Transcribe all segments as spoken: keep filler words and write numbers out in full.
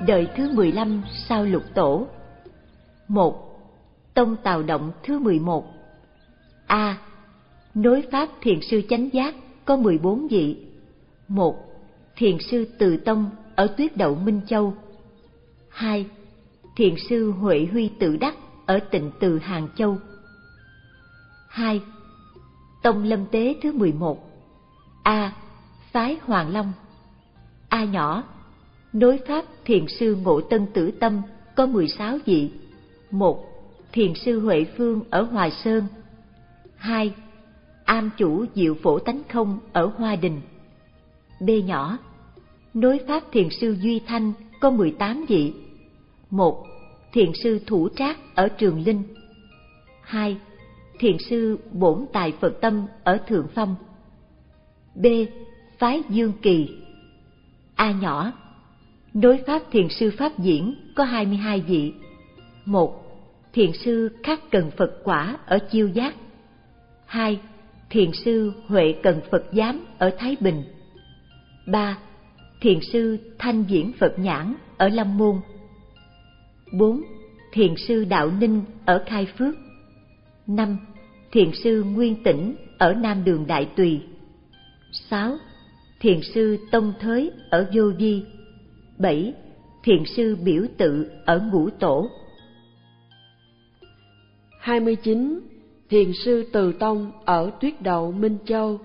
đời thứ mười lăm sau Lục Tổ. Một. Tông Tào Động thứ mười một. A. Nối pháp thiền sư chánh giác có mười bốn vị. Một. Thiền sư Từ Tông ở Tuyết Đậu Minh Châu. Hai. Thiền sư Huệ Huy Tự Đắc ở Tịnh Từ Hàng Châu. Hai. Tông Lâm Tế thứ mười một. A. Phái Hoàng Long. A nhỏ. Nối pháp thiền sư Ngộ Tân Tử Tâm có mười sáu vị. Một. Thiền sư Huệ Phương ở Hoài Sơn. Hai. Am chủ Diệu Phổ Tánh Không ở Hoa Đình. B nhỏ. Nối pháp thiền sư Duy Thanh có mười tám vị. Một. Thiền sư Thủ Trác ở Trường Linh. Hai. Thiền sư Bổn Tài Phật Tâm ở Thượng Phong. B. Phái Dương Kỳ. A nhỏ. Nối pháp thiền sư Pháp Diễn có hai mươi hai vị. Một. Thiền sư Khắc Cần Phật Quả ở Chiêu Giác. Hai. Thiền sư Huệ Cần Phật Giám ở Thái Bình. Ba. Thiền sư Thanh Diễn Phật Nhãn ở Lâm Môn. Bốn. Thiền sư Đạo Ninh ở Khai Phước. Năm. Thiền sư Nguyên Tĩnh ở Nam Đường Đại Tùy. Sáu. Thiền sư Tông Thới ở Vô Vi. Bảy. Thiền sư Biểu Tự ở Ngũ Tổ. Hai mươi chín. Thiền sư Từ Tông ở Tuyết Đậu Minh Châu.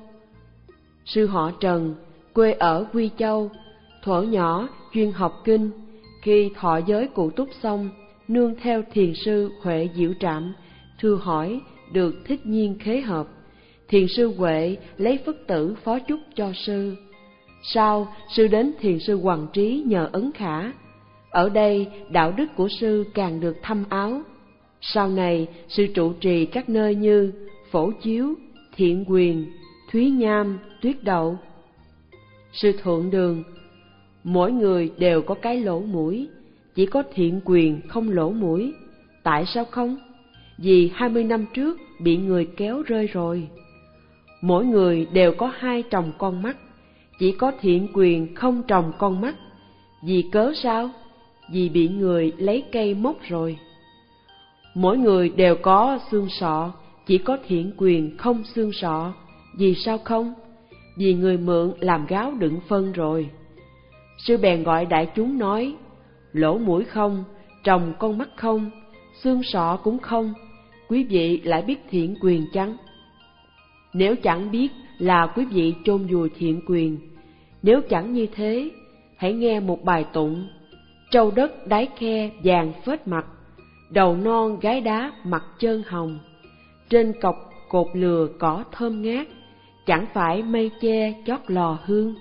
Sư họ Trần, quê ở Quy Châu, thuở nhỏ chuyên học kinh. Khi thọ giới cụ túc xong, nương theo thiền sư Huệ Diệu Trạm, thưa hỏi được thích nhiên khế hợp. Thiền sư Huệ lấy phất tử phó chúc cho sư. Sau, sư đến thiền sư Hoằng Trí nhờ ấn khả. Ở đây, đạo đức của sư càng được thâm áo. Sau này, sư trụ trì các nơi như Phổ Chiếu, Thiện Quyền, Thúy Nham, Tuyết Đậu. Sư Thượng Đường, mỗi người đều có cái lỗ mũi, chỉ có Thiện Quyền không lỗ mũi. Tại sao không? Vì hai mươi năm trước bị người kéo rơi rồi. Mỗi người đều có hai tròng con mắt, chỉ có Thiện Quyền không tròng con mắt. Vì cớ sao? Vì bị người lấy cây móc rồi. Mỗi người đều có xương sọ, chỉ có Thiện Quyền không xương sọ. Vì sao không? Vì người mượn làm gáo đựng phân rồi. Sư bèn gọi đại chúng nói, lỗ mũi không, tròng con mắt không, xương sọ cũng không, quý vị lại biết Thiện Quyền chăng? Nếu chẳng biết là quý vị chôn vùi Thiện Quyền. Nếu chẳng như thế, hãy nghe một bài tụng. Trâu đất đáy khe vàng phết mặt, đầu non gái đá mặt trơn hồng. Trên cọc cột lừa cỏ thơm ngát, chẳng phải mây che chót lò hương.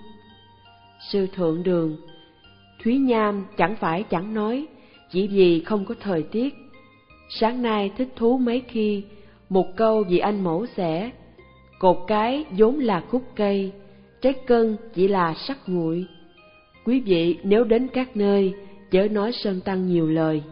Sư Thượng Đường, Thúy Nham chẳng phải chẳng nói, chỉ vì không có thời tiết. Sáng nay thích thú mấy khi, một câu vì anh mổ xẻ. Cột cái vốn là khúc cây, trái cân chỉ là sắc nguội. Quý vị nếu đến các nơi, chớ nói Sơn Tăng nhiều lời.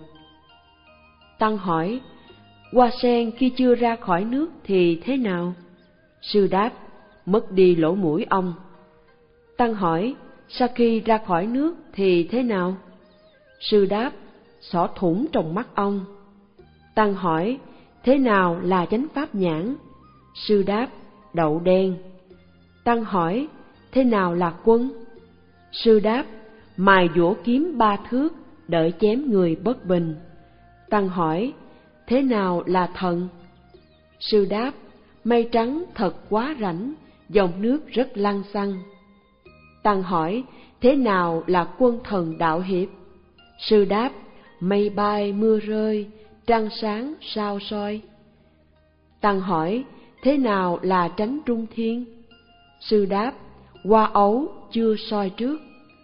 Tăng hỏi, hoa sen khi chưa ra khỏi nước thì thế nào? Sư đáp, mất đi lỗ mũi ông. Tăng hỏi, sau khi ra khỏi nước thì thế nào? Sư đáp, xỏ thủng trong mắt ông. Tăng hỏi, thế nào là chánh pháp nhãn? Sư đáp, đậu đen. Tăng hỏi, thế nào là quân? Sư đáp, mài dũa kiếm ba thước, đợi chém người bất bình. Tăng hỏi, thế nào là thần? Sư đáp, mây trắng thật quá rảnh, dòng nước rất lăng xăng. Tăng hỏi, thế nào là quân thần đạo hiệp? Sư đáp, mây bay mưa rơi, trăng sáng sao soi. Tăng hỏi, thế nào là tránh trung thiên? Sư đáp, hoa ấu chưa soi trước.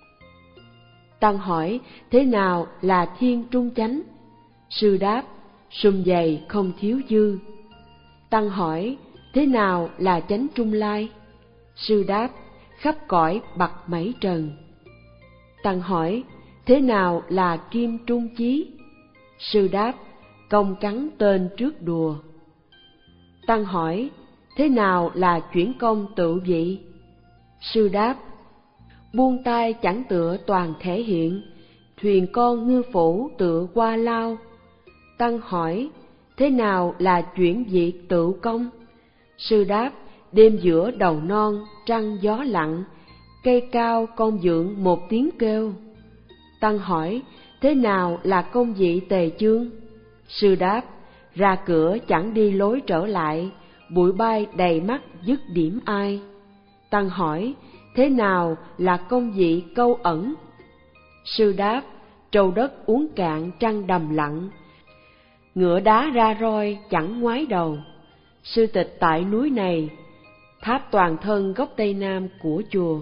Tăng hỏi, thế nào là thiên trung chánh? Sư đáp, sum dày không thiếu dư. Tăng hỏi, thế nào là chánh trung lai? Sư đáp, khắp cõi bặt mảy trần. Tăng hỏi, thế nào là kim trung chí? Sư đáp, công cắn tên trước đùa. Tăng hỏi, thế nào là chuyển công tự vị? Sư đáp, buông tay chẳng tựa toàn thể hiện, thuyền con ngư phủ tựa qua lao. Tăng hỏi, thế nào là chuyển diệt tự công? Sư đáp, đêm giữa đầu non, trăng gió lặng, cây cao con dượng một tiếng kêu. Tăng hỏi, thế nào là công vị tề chương? Sư đáp, ra cửa chẳng đi lối trở lại, bụi bay đầy mắt dứt điểm ai. Tăng hỏi, thế nào là công vị câu ẩn? Sư đáp, trâu đất uống cạn trăng đầm lặng, ngựa đá ra roi chẳng ngoái đầu. Sư tịch tại núi này, tháp toàn thân góc tây nam của chùa.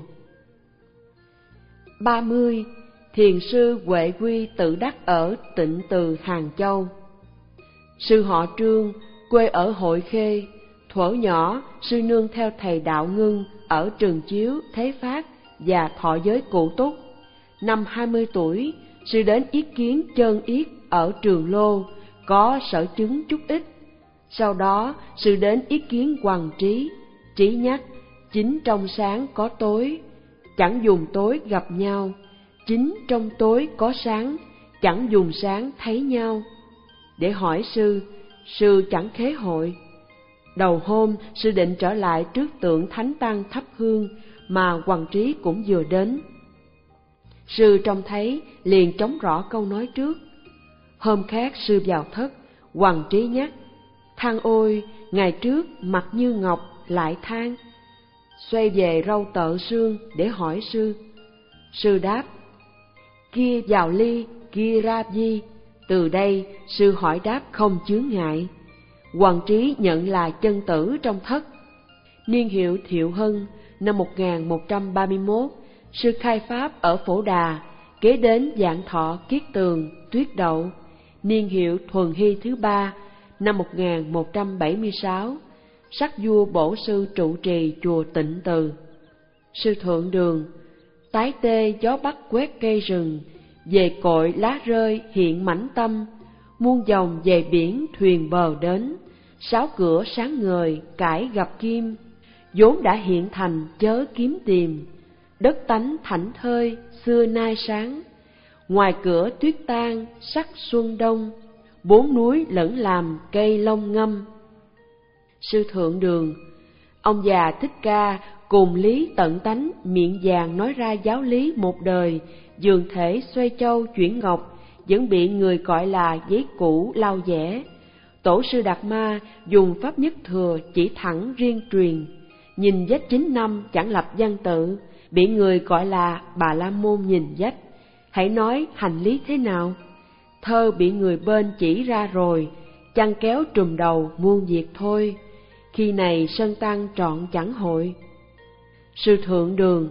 ba mươi. Thiền sư Huệ Quy tự đắc ở Tịnh Từ Hàng Châu. Sư họ Trương, quê ở Hội Khê. Thuở nhỏ, sư nương theo thầy Đạo Ngưng ở Trường Chiếu, Thế Phát và thọ giới Cụ Túc. Năm hai mươi tuổi, sư đến yết kiến Chân Yết ở Trường Lô, có sở chứng chút ít. Sau đó, sư đến yết kiến Hoằng Trí, Trí nhắc, chính trong sáng có tối, chẳng dùng tối gặp nhau, chính trong tối có sáng, chẳng dùng sáng thấy nhau. Để hỏi sư, sư chẳng khế hội. Đầu hôm, sư định trở lại trước tượng Thánh Tăng thắp hương, mà Hoằng Trí cũng vừa đến. Sư trông thấy, liền trống rõ câu nói trước. Hôm khác sư vào thất, Hoằng Trí nhắc, than ôi, ngày trước mặt như ngọc lại than. Xoay về râu tợ xương để hỏi sư. Sư đáp, kia vào ly, kia ra di. Từ đây, sư hỏi đáp không chướng ngại. Hoằng Trí nhận là chân tử trong thất. Niên hiệu Thiệu Hân, năm một nghìn một trăm ba mươi mốt, sư khai pháp ở Phổ Đà, kế đến Vạn Thọ Kiết Tường, Tuyết Đậu. Niên hiệu Thuần Hy thứ ba, năm một nghìn một trăm bảy mươi sáu, sắc vua bổ sư trụ trì chùa Tịnh Từ. Sư Thượng Đường, tái tê gió bắc quét cây rừng, về cội lá rơi hiện mảnh tâm, muôn dòng về biển thuyền bờ đến, sáu cửa sáng ngời cải gặp kim, vốn đã hiện thành chớ kiếm tìm, đất tánh thảnh thơi xưa nay sáng, ngoài cửa tuyết tan sắc xuân đông, bốn núi lẫn làm cây long ngâm. Sư Thượng Đường, ông già Thích Ca cùng lý tận tánh miệng vàng nói ra giáo lý một đời, dường thể xoay châu chuyển ngọc, vẫn bị người gọi là giấy cũ lau vẽ. Tổ sư Đạt Ma dùng pháp nhất thừa chỉ thẳng riêng truyền, nhìn vách chín năm chẳng lập văn tự, bị người gọi là Bà La Môn nhìn vách. Hãy nói hành lý thế nào? Thơ bị người bên chỉ ra rồi, chăn kéo trùm đầu muôn việc thôi, khi này sân tăng trọn chẳng hội. Sư Thượng Đường,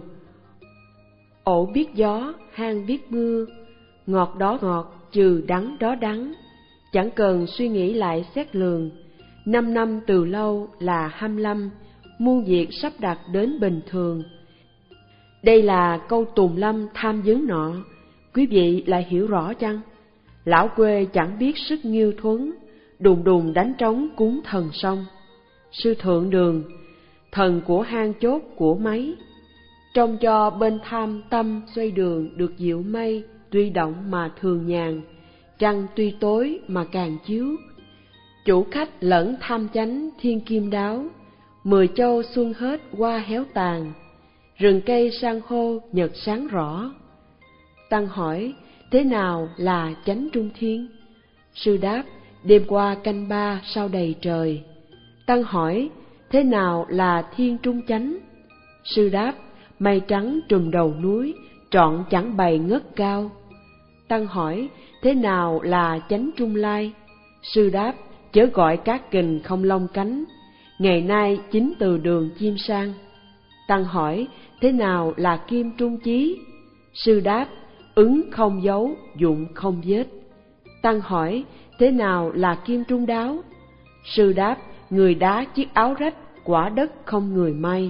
ổ biết gió, hang biết mưa, ngọt đó ngọt, trừ đắng đó đắng, chẳng cần suy nghĩ lại xét lường. Năm năm từ lâu là hăm lâm, muôn việc sắp đặt đến bình thường. Đây là câu tùng lâm tham vấn nọ, quý vị lại hiểu rõ chăng? Lão quê chẳng biết sức nghiêu thuấn, đùng đùng đánh trống cúng thần sông. Sư Thượng Đường, thần của hang chốt của máy, trông cho bên tham tâm xoay đường được dịu mây, tuy động mà thường nhàn, trăng tuy tối mà càng chiếu. Chủ khách lẫn tham chánh thiên kim đáo, mười châu xuân hết hoa héo tàn, rừng cây san hô nhật sáng rõ. Tăng hỏi, thế nào là chánh trung thiên? Sư đáp, đêm qua canh ba sao đầy trời. Tăng hỏi, thế nào là thiên trung chánh? Sư đáp, mây trắng trùm đầu núi, trọn chẳng bày ngất cao. Tăng hỏi, thế nào là chánh trung lai? Sư đáp, chớ gọi các kình không lông cánh, ngày nay chính từ đường chim sang. Tăng hỏi, thế nào là kim trung chí? Sư đáp, ứng không dấu, dụng không vết. Tăng hỏi, thế nào là kim trung đáo? Sư đáp, người đá chiếc áo rách, quả đất không người may.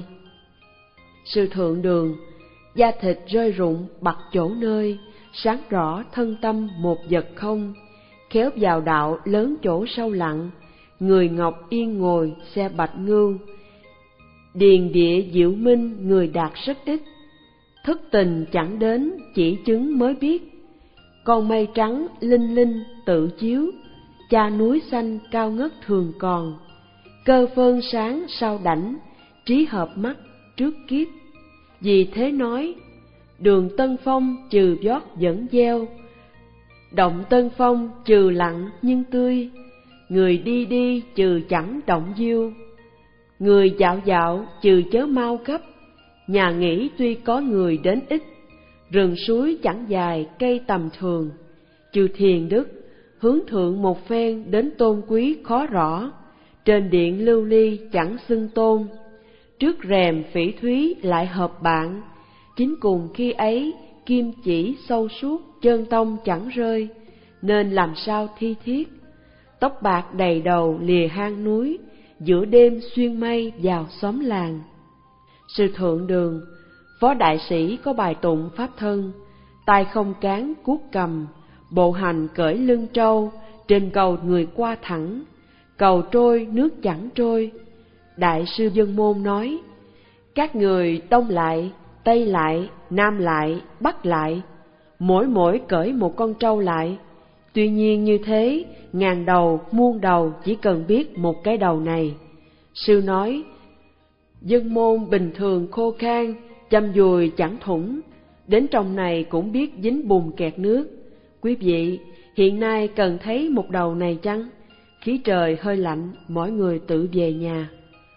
Sư Thượng Đường, da thịt rơi rụng bặt chỗ nơi, sáng rõ thân tâm một vật không, khéo vào đạo lớn chỗ sâu lặng, người ngọc yên ngồi xe bạch ngưu. Điền địa diệu minh người đạt rất ít, thức tình chẳng đến chỉ chứng mới biết, con mây trắng linh linh tự chiếu, cha núi xanh cao ngất thường còn, cơ phơn sáng sao đảnh, trí hợp mắt trước kiếp. Vì thế nói, đường Tân Phong trừ vót vẫn gieo, động Tân Phong trừ lặng nhưng tươi, người đi đi trừ chẳng động diêu, người dạo dạo trừ chớ mau gấp, nhà nghỉ tuy có người đến ít, rừng suối chẳng dài cây tầm thường, trừ thiền đức, hướng thượng một phen đến tôn quý khó rõ, trên điện lưu ly chẳng xưng tôn, trước rèm phỉ thúy lại hợp bạn, chính cùng khi ấy kim chỉ sâu suốt chân tông chẳng rơi, nên làm sao thi thiết. Tóc bạc đầy đầu lìa hang núi, giữa đêm xuyên mây vào xóm làng. Sư Thượng Đường, phó đại sĩ có bài tụng pháp thân, tay không cán cuốc cầm, bộ hành cởi lưng trâu, trên cầu người qua thẳng, cầu trôi nước chẳng trôi. Đại sư Dân Môn nói, các người đông lại, tây lại, nam lại, bắc lại, mỗi mỗi cởi một con trâu lại. Tuy nhiên như thế, ngàn đầu, muôn đầu chỉ cần biết một cái đầu này. Sư nói, Dân Môn bình thường khô khan, chăm dùi chẳng thủng, đến trong này cũng biết dính bùn kẹt nước. Quý vị, hiện nay cần thấy một đầu này chăng? Khí trời hơi lạnh, mỗi người tự về nhà.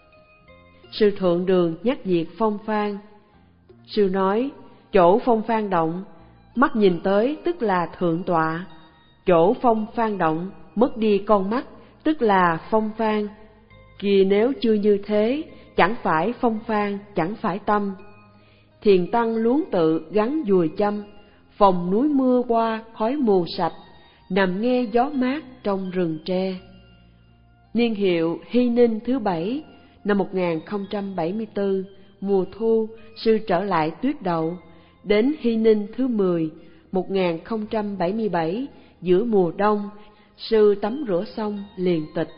Sư Thượng Đường nhắc việc phong phan. Sư nói, chỗ phong phan động, mắt nhìn tới tức là thượng tọa. Chỗ phong phan động, mất đi con mắt, tức là phong phan. Kìa nếu chưa như thế, chẳng phải phong phan, chẳng phải tâm. Thiền tăng luống tự gắn dùi châm, phòng núi mưa qua khói mù sạch, nằm nghe gió mát trong rừng tre. Niên hiệu Hy Ninh thứ bảy, năm một nghìn không trăm bảy mươi tư, mùa thu, sư trở lại Tuyết Đậu. Đến Hy Ninh thứ mười, một nghìn không trăm bảy mươi bảy, giữa mùa đông, sư tắm rửa xong liền tịch.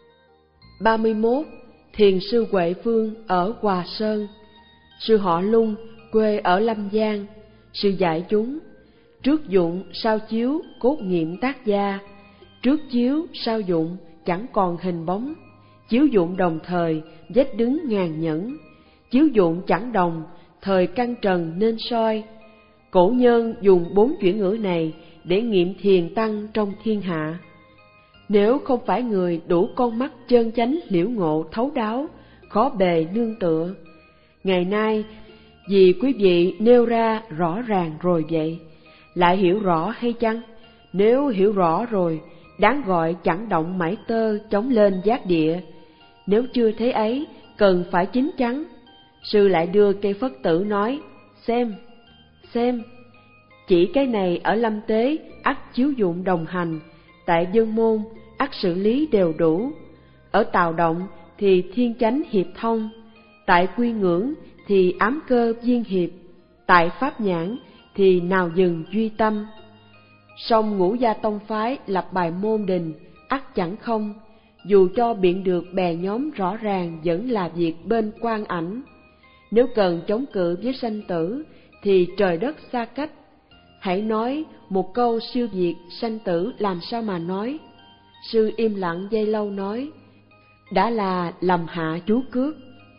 ba mươi mốt. Thiền sư Huệ Phương ở Hòa Sơn. Sư họ Lung, quê ở Lâm Giang. Sư dạy chúng, trước dụng sao chiếu cốt nghiệm tác gia, trước chiếu sao dụng chẳng còn hình bóng, chiếu dụng đồng thời vết đứng ngàn nhẫn, chiếu dụng chẳng đồng thời căn trần nên soi. Cổ nhân dùng bốn chuyển ngữ này để nghiệm thiền tăng trong thiên hạ. Nếu không phải người đủ con mắt chân chánh liễu ngộ thấu đáo, khó bề nương tựa. Ngày nay, vì quý vị nêu ra rõ ràng rồi vậy, lại hiểu rõ hay chăng? Nếu hiểu rõ rồi, đáng gọi chẳng động mảy tơ chống lên giác địa. Nếu chưa thế ấy, cần phải chín chắn. Sư lại đưa cây Phất Tử nói, xem, xem, chỉ cái này ở Lâm Tế ắt chiếu dụng đồng hành, tại Dân Môn ắt xử lý đều đủ, ở Tào Động thì thiên chánh hiệp thông, tại Quy Ngưỡng thì ám cơ viên hiệp, tại Pháp Nhãn thì nào dừng duy tâm. Song Ngũ Gia Tông phái lập bài môn đình ắt chẳng không, dù cho biện được bè nhóm rõ ràng vẫn là việc bên quan ảnh. Nếu cần chống cự với sanh tử thì trời đất xa cách. Hãy nói một câu siêu việt sanh tử làm sao mà nói. Sư im lặng giây lâu nói, đã là lầm hạ chú cước.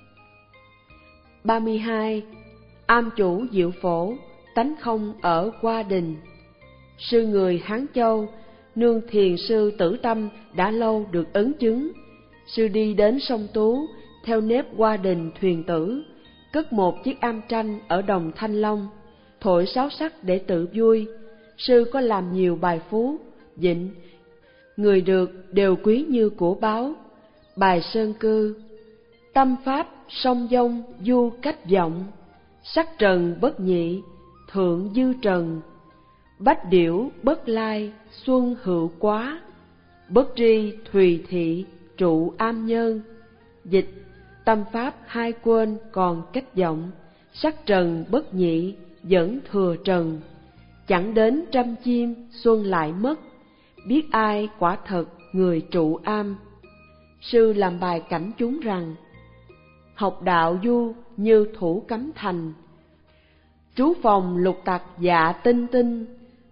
ba mươi hai. Am chủ Diệu Phổ, tánh không ở Hoa Đình. Sư người Hán Châu, nương thiền sư Tử Tâm đã lâu được ấn chứng. Sư đi đến sông Tú, theo nếp Hoa Đình thuyền tử, cất một chiếc am tranh ở đồng Thanh Long, thổi sáo sắc để tự vui. Sư có làm nhiều bài phú, vịnh, người được đều quý như của báo. Bài Sơn Cư, tâm pháp song dông du cách vọng, sắc trần bất nhị, thượng dư trần, bách điểu bất lai, xuân hữu quá, bất tri thùy thị, trụ am nhân. Dịch, tâm pháp hai quên còn cách vọng, sắc trần bất nhị, vẫn thừa trần, chẳng đến trăm chim xuân lại mất, biết ai quả thật người trụ am. Sư làm bài cảnh chúng rằng, học đạo du như thủ cấm thành, trú phòng lục tặc dạ tinh tinh,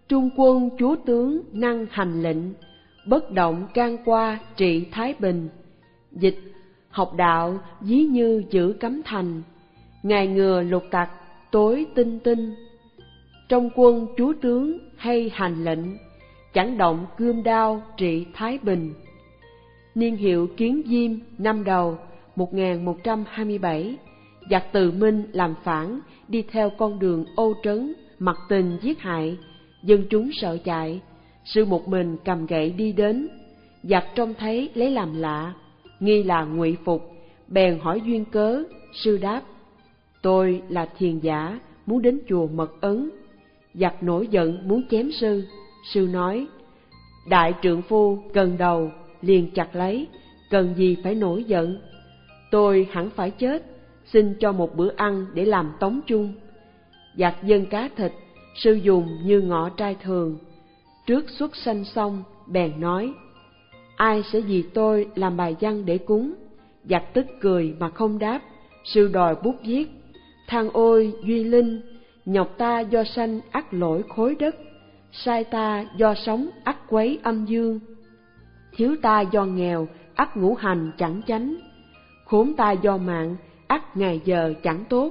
Trung quân chúa tướng năng hành lệnh, bất động can qua trị thái bình. Dịch: học đạo ví như giữ cấm thành, ngày ngừa lục tặc tối tinh tinh. Trong quân chúa tướng hay hành lệnh, chẳng động gươm đao trị thái bình. Niên hiệu Kiến Diêm năm Đầu một nghìn một trăm hai mươi bảy, giặc Từ Minh làm phản, đi theo con đường Âu Trấn, mặc tình giết hại, dân chúng sợ chạy. Sư một mình cầm gậy đi đến, giặc trông thấy lấy làm lạ, nghi là ngụy phục, bèn hỏi duyên cớ. Sư đáp: tôi là thiền giả, muốn đến chùa Mật Ấn. Giặc nổi giận muốn chém sư. Sư nói: đại trượng phu cần đầu liền chặt lấy, cần gì phải nổi giận. Tôi hẳn phải chết, xin cho một bữa ăn để làm tống chung. Giặc dâng cá thịt, sư dùng như ngọ trai thường. Trước xuất sanh xong, bèn nói: ai sẽ vì tôi làm bài văn để cúng? Giặc tức cười mà không đáp. Sư đòi bút viết: than ôi duy linh, nhọc ta do sanh ắt lỗi khối đất, sai ta do sống ắt quấy âm dương, thiếu ta do nghèo ắt ngũ hành chẳng chánh, khốn ta do mạng ắt ngày giờ chẳng tốt.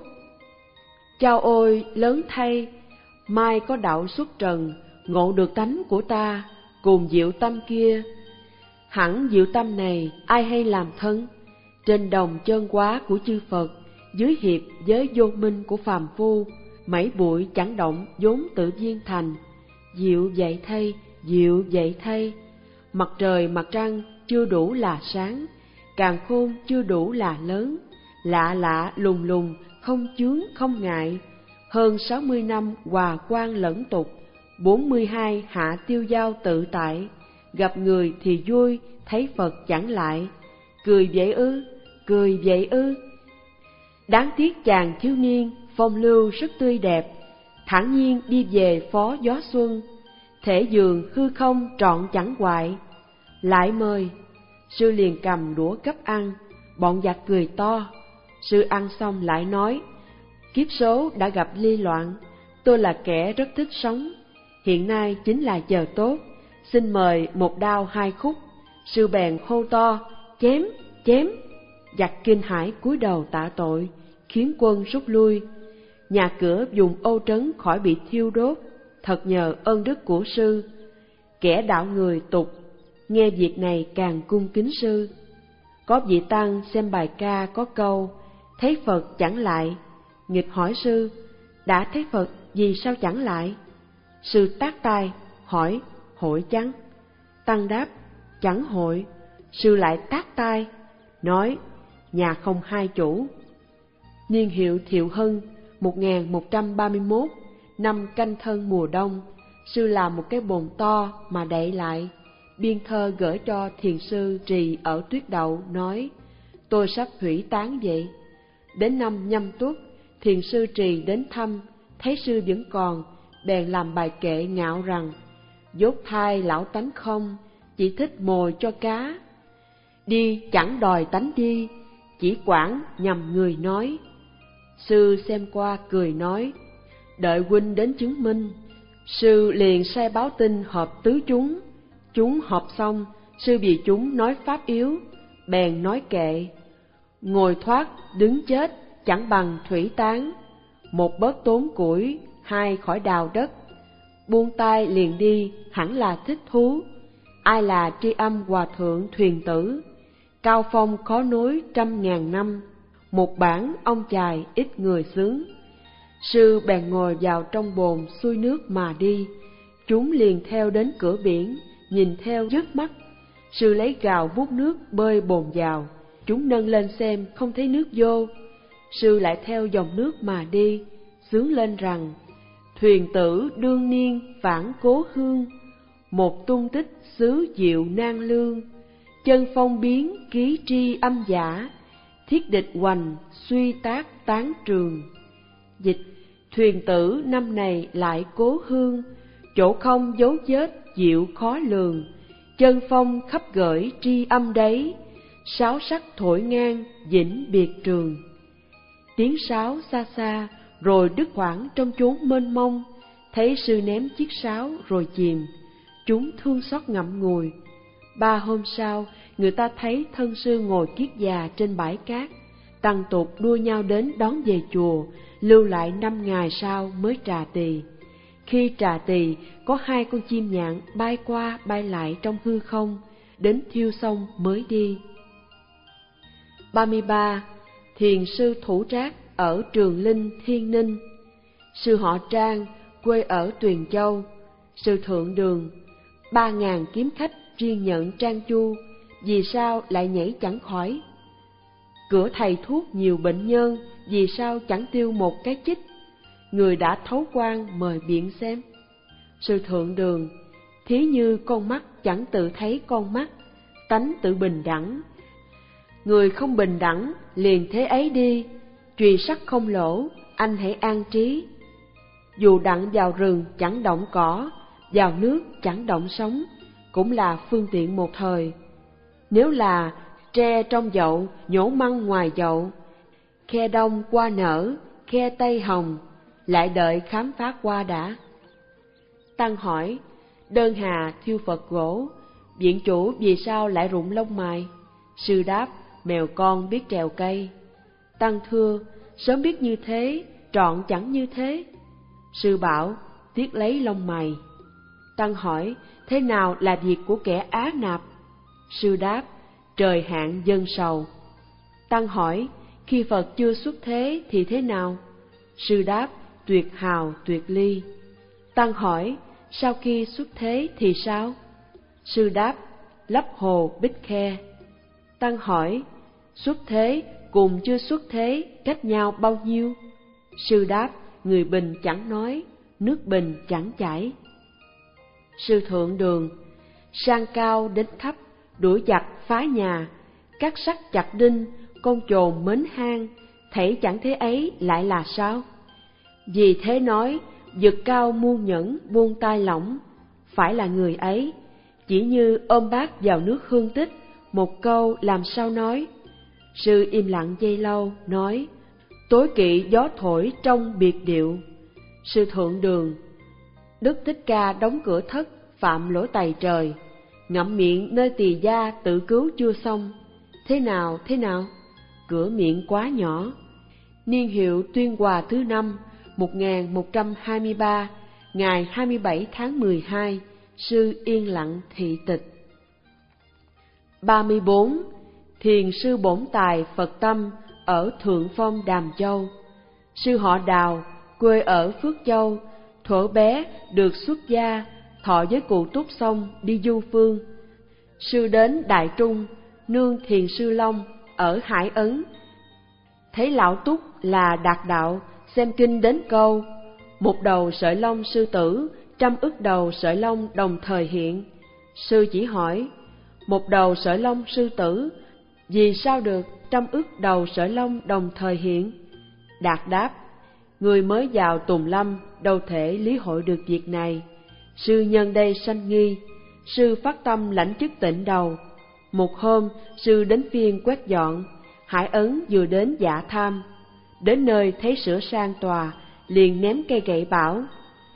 Chao ôi lớn thay, mai có đạo xuất trần, ngộ được tánh của ta, cùng diệu tâm kia. Hẳn diệu tâm này ai hay làm thân, trên đồng chân quá của chư Phật, dưới hiệp giới vô minh của phàm phu, mảy bụi chẳng động vốn tự viên thành. Diệu vậy thay, diệu vậy thay, mặt trời mặt trăng chưa đủ là sáng, càn khôn chưa đủ là lớn, lạ lạ lùng lùng không chướng không ngại. Hơn sáu mươi năm hòa quang lẫn tục, bốn mươi hai hạ tiêu giao tự tại, gặp người thì vui, thấy Phật chẳng lại. Cười vậy ư, cười vậy ư. Đáng tiếc chàng thiếu niên phong lưu rất tươi đẹp, thản nhiên đi về phó gió xuân, thể giường hư không trọn chẳng hoại. Lại mời. Sư liền cầm đũa gấp ăn, bọn giặc cười to. Sư ăn xong lại nói: kiếp số đã gặp ly loạn, tôi là kẻ rất thích sống, hiện nay chính là giờ tốt, xin mời một đao hai khúc. Sư bèn hô to: chém, chém. Giặc kinh hãi cúi đầu tạ tội, khiến quân rút lui. Nhà cửa vùng Âu Trấn khỏi bị thiêu đốt, thật nhờ ơn đức của sư. Kẻ đạo người tục, nghe việc này càng cung kính sư. Có vị tăng xem bài ca có câu: thấy Phật chẳng lại. Nghịch hỏi sư: đã thấy Phật vì sao chẳng lại? Sư tát tai hỏi: hội chăng? Tăng đáp: chẳng hội. Sư lại tát tai nói: nhà không hai chủ. Niên hiệu Thiệu Hưng một nghìn một trăm ba mươi mốt, năm Canh Thân mùa đông. Sư làm một cái bồn to mà đậy lại, biên thơ gửi cho thiền sư Trì ở Tuyết Đậu, nói: tôi sắp hủy tán vậy. Đến năm Nhâm Tuất, thiền sư Trì đến thăm, thấy sư vẫn còn, bèn làm bài kệ ngạo rằng: dốt thai lão tánh không, chỉ thích mồi cho cá. Đi chẳng đòi tánh đi, chỉ quản nhằm người nói. Sư xem qua cười nói: đợi huynh đến chứng minh. Sư liền sai báo tin họp tứ chúng. Chúng họp xong, sư vì chúng nói pháp yếu, bèn nói kệ: ngồi thoát đứng chết chẳng bằng thủy tán, một bớt tốn củi, hai khỏi đào đất. Buông tay liền đi hẳn là thích thú, ai là tri âm hòa thượng thuyền tử, cao phong khó nối trăm ngàn năm, một bản ông chài ít người xướng. Sư bèn ngồi vào trong bồn xuôi nước mà đi. Chúng liền theo đến cửa biển, nhìn theo rớt mắt. Sư lấy gào vuốt nước bơi bồn vào, chúng nâng lên xem không thấy nước vô. Sư lại theo dòng nước mà đi, xướng lên rằng: thuyền tử đương niên phản cố hương, một tung tích xứ diệu nan lương, chân phong biến ký tri âm giả, thiết địch hoành suy tác tán trường. Dịch: thuyền tử năm này lại cố hương, chỗ không dấu vết diệu khó lường, chân phong khắp gửi tri âm đấy, sáo sắc thổi ngang vĩnh biệt trường. Tiếng sáo xa xa rồi đứt quãng trong chốn mênh mông, thấy sư ném chiếc sáo rồi chìm, chúng thương xót ngậm ngùi. Ba hôm sau, người ta thấy thân sư ngồi kiết già trên bãi cát, tăng tục đua nhau đến đón về chùa, lưu lại năm ngày sau mới trà tỳ. Khi trà tỳ, có hai con chim nhạn bay qua bay lại trong hư không, đến thiêu xong mới đi. ba mươi ba. Thiền sư Thủ Trác ở Trường Linh, Thiên Ninh. Sư họ Trang, quê ở Tuyền Châu. Sư Thượng Đường. Ba ngàn kiếm khách riêng nhận Trang Chu, vì sao lại nhảy chẳng khỏi? Cửa thầy thuốc nhiều bệnh nhân, vì sao chẳng tiêu một cái chích? Người đã thấu quan mời biện xem. Sư Thượng Đường. Thí như con mắt chẳng tự thấy con mắt, tánh tự bình đẳng. Người không bình đẳng, liền thế ấy đi, chùy sắt không lỗ, anh hãy an trí. Dù đặng vào rừng chẳng động cỏ, vào nước chẳng động sóng, cũng là phương tiện một thời. Nếu là tre trong dậu, nhổ măng ngoài dậu, khe đông qua nở, khe tây hồng, lại đợi khám phá qua đã. Tăng hỏi, đơn hà thiêu Phật gỗ, viện chủ vì sao lại rụng lông mày? Sư đáp, mèo con biết trèo cây. Tăng thưa, sớm biết như thế, trọn chẳng như thế. Sư bảo, tiếc lấy lông mày. Tăng hỏi, thế nào là việc của kẻ á nạp? Sư đáp, trời hạn dân sầu. Tăng hỏi, khi Phật chưa xuất thế thì thế nào? Sư đáp, tuyệt hào tuyệt ly. Tăng hỏi, sau khi xuất thế thì sao? Sư đáp, lấp hồ bích khe. Tăng hỏi, xuất thế cùng chưa xuất thế cách nhau bao nhiêu? Sư đáp, người bình chẳng nói, nước bình chẳng chảy. Sư Thượng Đường. Sang cao đến thấp, đuổi giặc phá nhà, cắt sắt chặt đinh, con chồn mến hang, thảy chẳng thế ấy lại là sao? Vì thế nói, vực cao muôn nhẫn buông tai lỏng, phải là người ấy, chỉ như ôm bát vào nước hương tích, một câu làm sao nói. Sư im lặng giây lâu, nói, tối kỵ gió thổi trong biệt điệu. Sư Thượng Đường. Đức Thích Ca đóng cửa thất, phạm lỗi tày trời, ngậm miệng nơi tỳ gia tự cứu chưa xong. Thế nào, thế nào? Cửa miệng quá nhỏ. Niên hiệu Tuyên Hòa thứ năm, một nghìn một trăm hai mươi ba, ngày hai mươi bảy tháng mười hai, sư yên lặng thị tịch. ba mươi bốn. Thiền sư Bổn Tài Phật Tâm ở Thượng Phong Đàm Châu. Sư họ Đào, quê ở Phước Châu, thuở bé được xuất gia, thọ với cụ Túc xong đi du phương. Sư đến Đại Trung, nương Thiền sư Long ở Hải Ấn. Thấy lão Túc là đạt đạo, xem kinh đến câu, một đầu sợi lông sư tử, trăm ức đầu sợi lông đồng thời hiện. Sư chỉ hỏi, một đầu sợi lông sư tử, vì sao được trăm ức đầu sợi lông đồng thời hiện? Đạt đáp, người mới vào Tùng Lâm, đâu thể lý hội được việc này. Sư nhân đây sanh nghi, sư phát tâm lãnh chức tịnh đầu. Một hôm, sư đến phiên quét dọn, Hải Ấn vừa đến Dạ Tham. Đến nơi thấy sửa sang tòa, liền ném cây gậy bảo,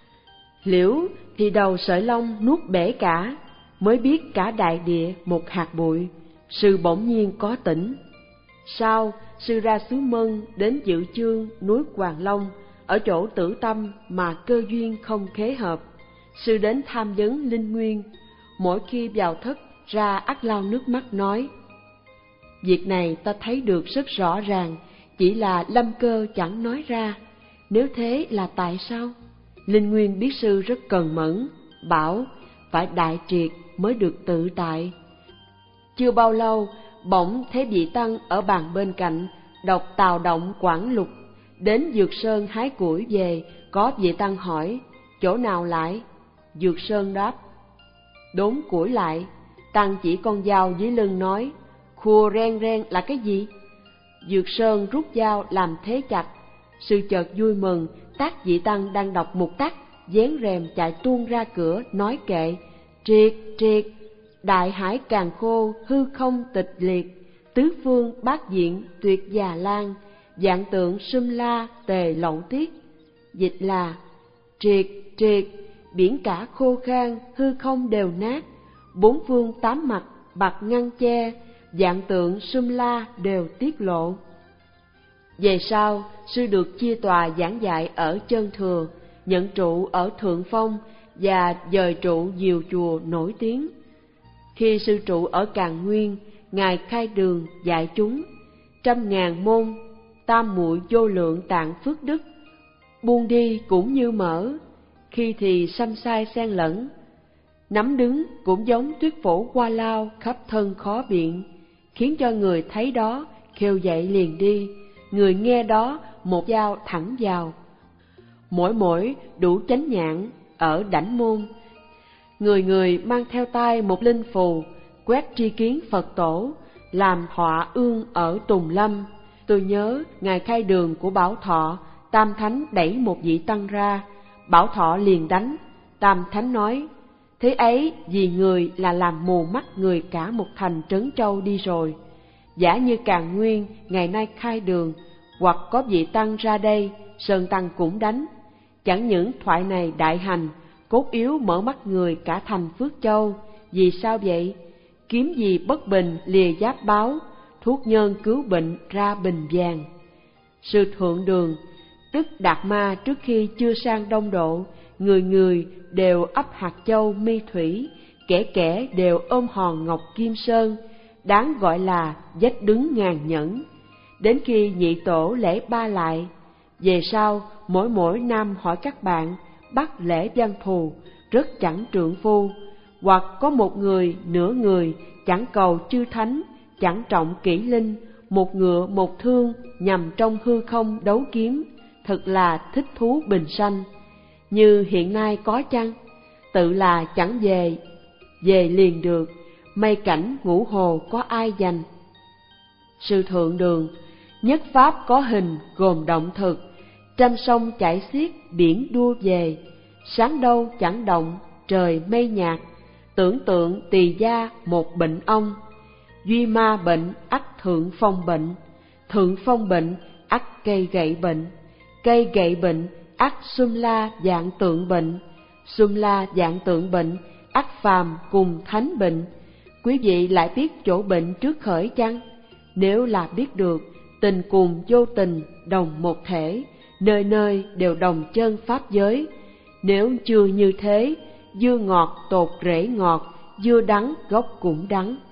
liễu thì đầu sợi lông nuốt bể cả, mới biết cả đại địa một hạt bụi. Sư bỗng nhiên có tỉnh. Sau, sư ra xứ Mân đến dự chương núi Hoàng Long, ở chỗ Tử Tâm mà cơ duyên không khế hợp. Sư đến tham vấn linh nguyên, mỗi khi vào thất ra ắt lau nước mắt nói, việc này ta thấy được rất rõ ràng, chỉ là lâm cơ chẳng nói ra, nếu thế là tại sao? Linh Nguyên biết sư rất cần mẫn, bảo phải đại triệt mới được tự tại. Chưa bao lâu, bỗng thấy vị tăng ở bàn bên cạnh đọc Tào Động Quảng Lục, đến Dược Sơn hái củi về, có vị tăng hỏi, chỗ nào lại? Dược Sơn đáp, đốn củi lại. Tăng chỉ con dao dưới lưng nói, khua ren ren là cái gì? Dược Sơn rút dao làm thế chặt. Sư chợt vui mừng, tác vị tăng đang đọc một tắc, vén rèm chạy tuôn ra cửa, nói kệ, triệt triệt, đại hải càn khô, hư không tịch liệt, tứ phương bát diện tuyệt già lan, dạng tượng sum la tề lậu tiết. Dịch là, triệt triệt, biển cả khô khan, hư không đều nát, bốn phương tám mặt bạc ngăn che, dạng tượng sum la đều tiết lộ. Về sau, sư được chia tòa giảng dạy ở Chân Thừa, nhận trụ ở Thượng Phong và dời trụ nhiều chùa nổi tiếng. Khi sư trụ ở Càn Nguyên, Ngài khai đường dạy chúng trăm ngàn môn, tam muội vô lượng tạng phước đức, buông đi cũng như mở, khi thì xăm sai xen lẫn, nắm đứng cũng giống tuyết phổ qua lao khắp thân khó biện, khiến cho người thấy đó kêu dậy liền đi, người nghe đó một dao thẳng vào. Mỗi mỗi đủ chánh nhãn ở Đảnh Môn, người người mang theo tay một linh phù, quét tri kiến Phật tổ, làm họa ương ở Tùng Lâm. Tôi nhớ ngày khai đường của Bảo Thọ, Tam Thánh đẩy một vị tăng ra, Bảo Thọ liền đánh. Tam Thánh nói, thế ấy vì người là làm mù mắt người cả một thành Trấn Châu đi rồi. Giả như Càn Nguyên ngày nay khai đường, hoặc có vị tăng ra đây, Sơn Tăng cũng đánh. Chẳng những thoại này đại hành, cốt yếu mở mắt người cả thành Phước Châu. Vì sao vậy? Kiếm gì bất bình lìa giáp báo, thuốc nhân cứu bệnh ra bình vàng. Sư Thượng Đường, tức Đạt Ma trước khi chưa sang Đông Độ, người người đều ấp hạt châu mi thủy, kẻ kẻ đều ôm hòn ngọc kim sơn, đáng gọi là vách đứng ngàn nhẫn. Đến khi nhị tổ lễ ba lại, về sau mỗi mỗi năm hỏi các bạn bắt lễ văn thù, rất chẳng trượng phu, hoặc có một người nửa người chẳng cầu chư thánh, chẳng trọng kỷ linh, một ngựa một thương nhằm trong hư không đấu kiếm, thật là thích thú bình sanh. Như hiện nay có chăng? Tự là chẳng về, về liền được, mây cảnh ngũ hồ có ai dành. Sư Thượng Đường, nhất pháp có hình gồm động thực, trăm sông chảy xiết biển đua về, sáng đâu chẳng động trời mây nhạt, tưởng tượng tỳ gia một bệnh ông, duy ma bệnh ắt thượng phong bệnh, thượng phong bệnh ắt cây gậy bệnh, cây gậy bệnh ắt sum la dạng tượng bệnh, sum la dạng tượng bệnh ắt phàm cùng thánh bệnh. Quý vị lại biết chỗ bệnh trước khởi chăng? Nếu là biết được, tình cùng vô tình đồng một thể, nơi nơi đều đồng chân pháp giới. Nếu chưa như thế, dưa ngọt tột rễ ngọt, dưa đắng gốc cũng đắng.